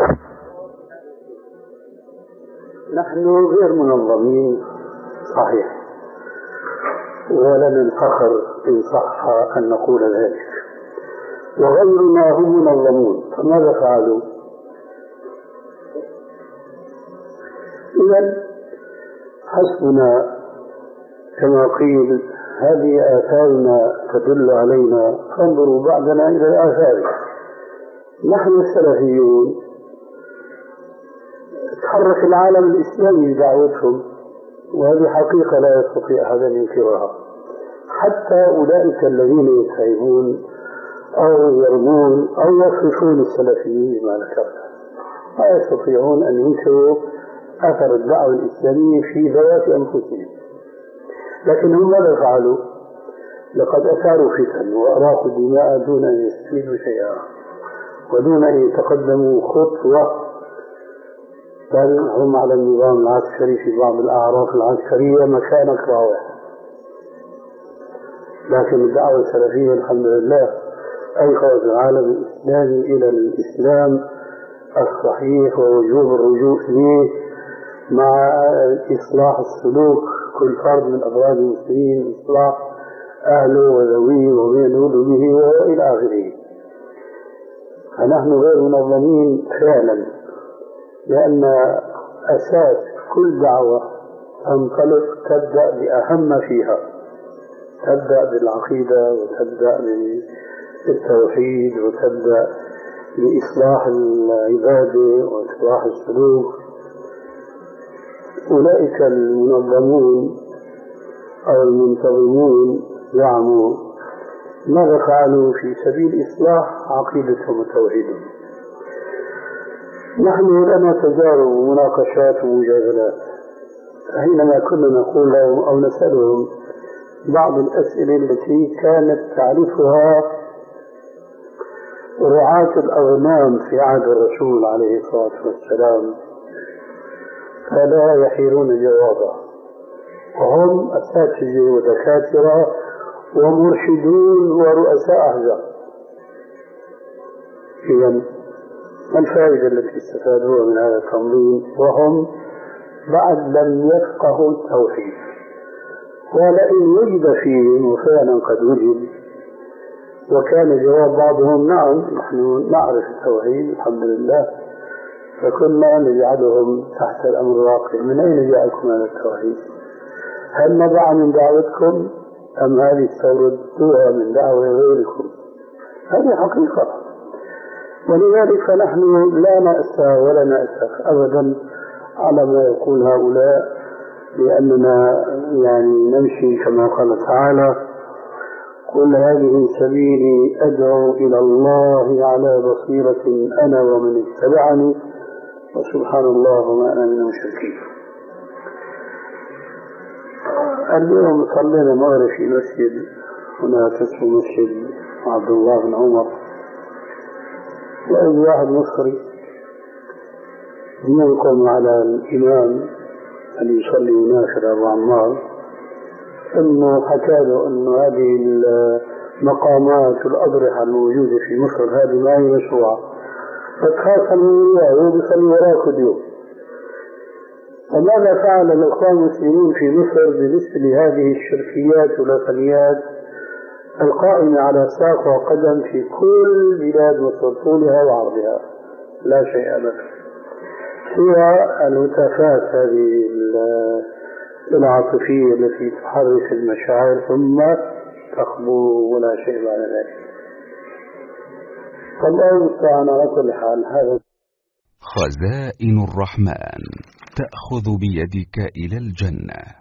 نحن غير منظمين صحيح، ولن الفخر إن صح أن نقول ذلك، وغيرنا هم منظمون، فماذا فعلوا؟ إذن حسبنا كما قيل هذه آثارنا تدل علينا فانظروا بعدنا إلى الآثار. نحن السلفيون تحرك العالم الإسلامي بدعوتهم، وهذه حقيقة لا يستطيع أحد أن ينكرها. حتى أولئك الذين يتهمون أو يرمون أو يصفون السلفيين بما ذكرنا لا يستطيعون أن ينكروا أثر الدعوة الإسلامية في ذوات أنفسهم. لكن هم ماذا فعلوا؟ لقد أثاروا فتن وأراقوا دماء دون أن يستفيدوا شيئا ودون أن يتقدموا خطوة، بل هم على النظام العسكري في بعض الأعراف العسكرية مكانك راوح. لكن الدعوة السلفية الحمد لله أيقظت العالم الإسلامي إلى الإسلام الصحيح ووجوب الرجوع إليه مع إصلاح السلوك كل فرد من أفراد المسلمين، إصلاح أهله وذويه وما ينول به وإلى آخره. فنحن غير منظمين فعلا، لأن أساس كل دعوة تنطلق تبدأ بأهم فيها، تبدأ بالعقيدة وتبدأ بالتوحيد وتبدأ بإصلاح العبادة وإصلاح السلوك، أولئك المنظمون أو المنتظمون زعموا ماذا فعلوا في سبيل إصلاح عقيدتهم وتوحيدهم. نحن لنا تجارب ومناقشات ومجادلات، حينما كنا نقول لهم أو نسألهم بعض الأسئلة التي كانت تعرفها رعاة الأغنام في عهد الرسول عليه الصلاة والسلام فلا يحيرون جوابا، وهم أساتذة ودكاترة ومرشدون ورؤساء أحزاب. إذن ما الفائدة التي استفادوها من هذا التنظيم وهم بعد لم يفقهوا التوحيد؟ ولئن وجد فيهم، وفعلا قد وجد، وكان جواب بعضهم نعم نحن نعرف التوحيد الحمد لله، فكنا نجعلهم تحت الأمر الواقع. من أين جاءكم هذا التوحيد؟ هل نبع من دعوتكم أم هذه استوردوها من دعوة غيركم؟ هذه حقيقة. ولذلك فنحن لا نأسى ولا نأسف أبدا على ما يقول هؤلاء، لأننا يعني نمشي كما قال تعالى: قل هذه سبيلي أدعو إلى الله على بصيرة أنا ومن اتبعني وسبحان الله وما أنا من المشركين. اليوم صلينا المغرب في مسجد هناك اسمه مسجد عبد الله بن عمر، وإذ واحد مصري ينقم على الإمام اللي يصلي يناشر أبو عمار أنه حكى له أنه هذه المقامات والأضرحة الموجودة في مصر هذه ما هي مشروعة، فتخاصموا وياه وهو بيصلي وراء كل يوم. وماذا فعل الأخوان المسلمين في مصر بالنسبة لهذه الشركيات والوثنيات القائمة على ساق وقدم في كل بلاد مصر طولها وعرضها؟ لا شيء أبدا سوى الهتافات هذه العاطفية التي تحرك المشاعر ثم تخبو، ولا شيء بعد ذلك. فالله المستعان على كل حال. هذا خزائن الرحمن تأخذ بيدك إلى الجنة.